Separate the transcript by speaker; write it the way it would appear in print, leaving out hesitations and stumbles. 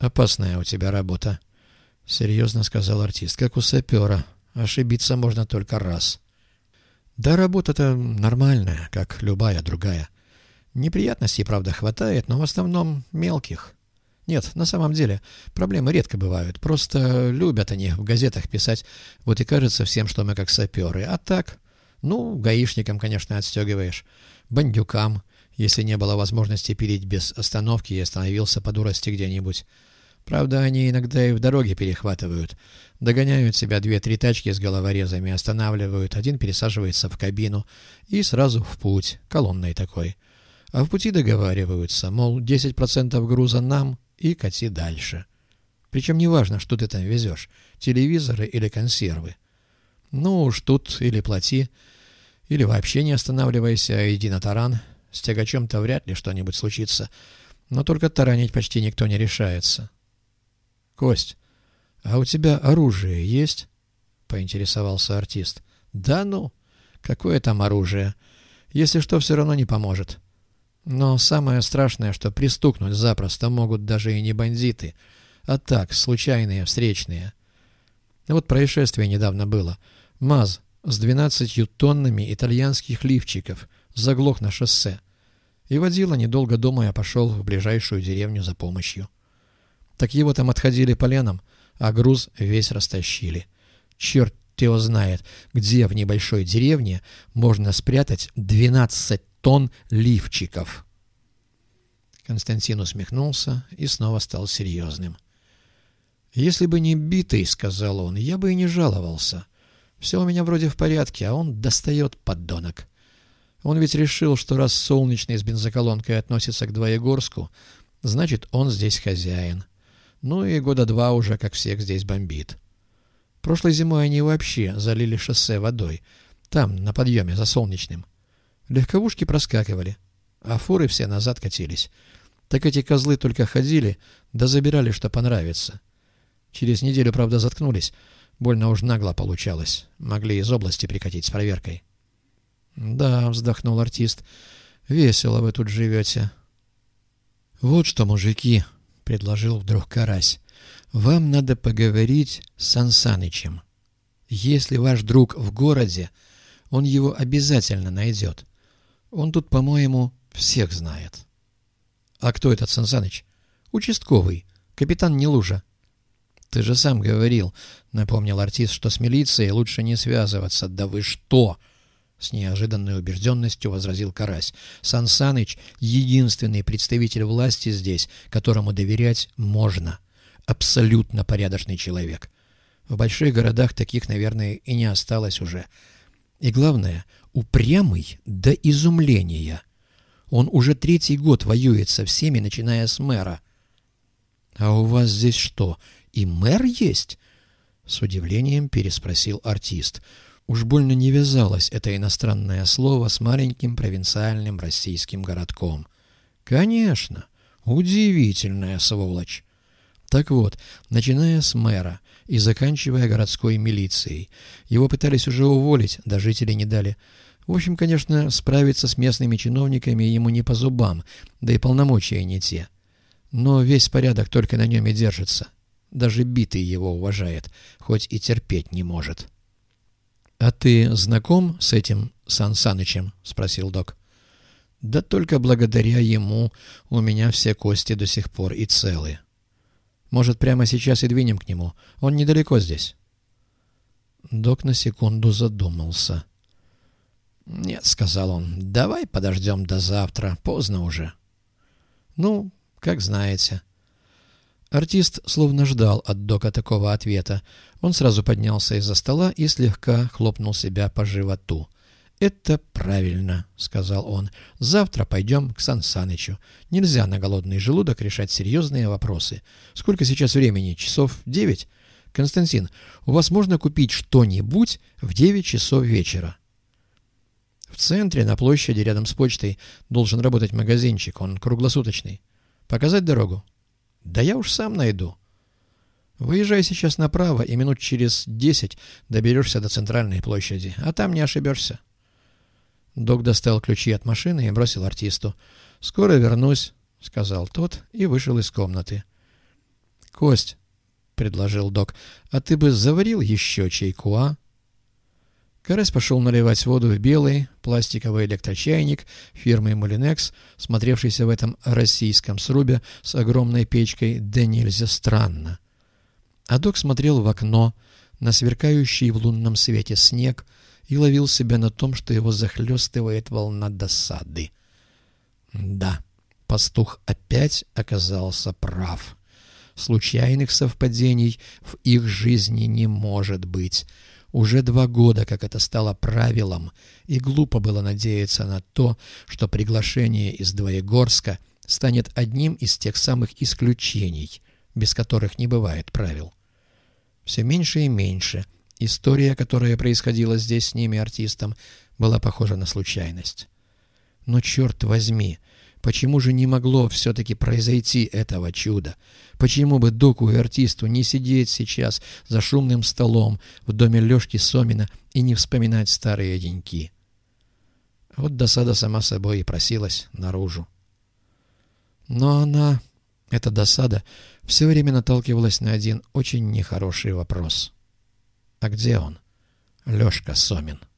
Speaker 1: «Опасная у тебя работа», — серьезно сказал артист, — «как у сапера. Ошибиться можно только раз». «Да работа-то нормальная, как любая другая. Неприятностей, правда, хватает, но в основном мелких. Нет, на самом деле, проблемы редко бывают. Просто любят они в газетах писать, вот и кажется всем, что мы как саперы. А так, гаишникам, конечно, отстегиваешь, бандюкам, если не было возможности пилить без остановки и остановился по дурости где-нибудь. Правда, они иногда и в дороге перехватывают. Догоняют себя 2-3 тачки с головорезами, останавливают, один пересаживается в кабину и сразу в путь, колонной такой. А в пути договариваются, мол, 10% груза нам и кати дальше. Причем неважно, что ты там везешь, телевизоры или консервы. Ну уж тут или плати, или вообще не останавливайся, а иди на таран. С тягачом-то вряд ли что-нибудь случится, но только таранить почти никто не решается. «Кость, а у тебя оружие есть?» — поинтересовался артист. «Да ну, какое там оружие? Если что, все равно не поможет. Но самое страшное, что пристукнуть запросто могут даже и не бандиты, а так, случайные, встречные. Вот происшествие недавно было. МАЗ с 12 тоннами итальянских лифчиков заглох на шоссе. И водила, недолго думая, пошел в ближайшую деревню за помощью. Так его там отходили поленом, а груз весь растащили. Черт его знает, где в небольшой деревне можно спрятать 12 тонн лифчиков. Константин усмехнулся и снова стал серьезным. «Если бы не битый, — сказал он, — я бы и не жаловался. Все у меня вроде в порядке, а он достает, подонок. Он ведь решил, что раз Солнечный с бензоколонкой относится к Двоегорску, значит, он здесь хозяин. Ну и года 2 уже, как всех здесь бомбит. Прошлой зимой они вообще залили шоссе водой. Там, на подъеме, за Солнечным. Легковушки проскакивали, а фуры все назад катились. Так эти козлы только ходили, да забирали, что понравится. Через неделю, правда, заткнулись. Больно уж нагло получалось. Могли из области прикатить с проверкой». «Да», — вздохнул артист, — «весело вы тут живете». «Вот что, мужики», — предложил вдруг Карась, — «вам надо поговорить с Сан Санычем. Если ваш друг в городе, он его обязательно найдет. Он тут, по-моему, всех знает». «А кто этот Сан Саныч?» «Участковый, капитан Нелужа». «Ты же сам говорил, — напомнил артист, — что с милицией лучше не связываться». «Да вы что!» — с неожиданной убежденностью возразил Карась. «Сан Саныч — единственный представитель власти здесь, которому доверять можно. Абсолютно порядочный человек. В больших городах таких, наверное, и не осталось уже. И главное, упрямый до изумления. Он уже 3-й год воюет со всеми, начиная с мэра». «А у вас здесь что, и мэр есть?» — с удивлением переспросил артист. Уж больно не вязалось это иностранное слово с маленьким провинциальным российским городком. «Конечно, удивительная сволочь». Так вот, начиная с мэра и заканчивая городской милицией. Его пытались уже уволить, да жители не дали. В общем, конечно, справиться с местными чиновниками ему не по зубам, да и полномочия не те. Но весь порядок только на нем и держится. Даже битый его уважает, хоть и терпеть не может. «А ты знаком с этим Сан Санычем?» — спросил док. «Да только благодаря ему у меня все кости до сих пор и целы. Может, прямо сейчас и двинем к нему? Он недалеко здесь». Док на секунду задумался. «Нет, — сказал он, — давай подождем до завтра, поздно уже». «Ну, как знаете». Артист словно ждал от дока такого ответа. Он сразу поднялся из-за стола и слегка хлопнул себя по животу. «Это правильно, — сказал он. — Завтра пойдем к Сан Санычу. Нельзя на голодный желудок решать серьезные вопросы. Сколько сейчас времени? Часов 9? Константин, у вас можно купить что-нибудь в 9 часов вечера?» «В центре, на площади, рядом с почтой, должен работать магазинчик. Он круглосуточный. Показать дорогу?» «Да я уж сам найду». «Выезжай сейчас направо, и минут через 10 доберешься до центральной площади, а там не ошибешься». Док достал ключи от машины и бросил артисту. «Скоро вернусь», — сказал тот и вышел из комнаты. «Кость», — предложил док, — «а ты бы заварил еще чайку, а?» Карась пошел наливать воду в белый пластиковый электрочайник фирмы «Мулинекс», смотревшийся в этом российском срубе с огромной печкой да нельзя странно. А док смотрел в окно на сверкающий в лунном свете снег и ловил себя на том, что его захлестывает волна досады. Да, пастух опять оказался прав. Случайных совпадений в их жизни не может быть. Уже 2 года, как это стало правилом, и глупо было надеяться на то, что приглашение из Двоегорска станет одним из тех самых исключений, без которых не бывает правил. Все меньше и меньше история, которая происходила здесь с ними, артистом, была похожа на случайность. Но, черт возьми, почему же не могло все-таки произойти этого чуда? Почему бы доку и артисту не сидеть сейчас за шумным столом в доме Лешки Сомина и не вспоминать старые деньки? Вот досада сама собой и просилась наружу. Но она, эта досада, все время наталкивалась на один очень нехороший вопрос. А где он, Лешка Сомин?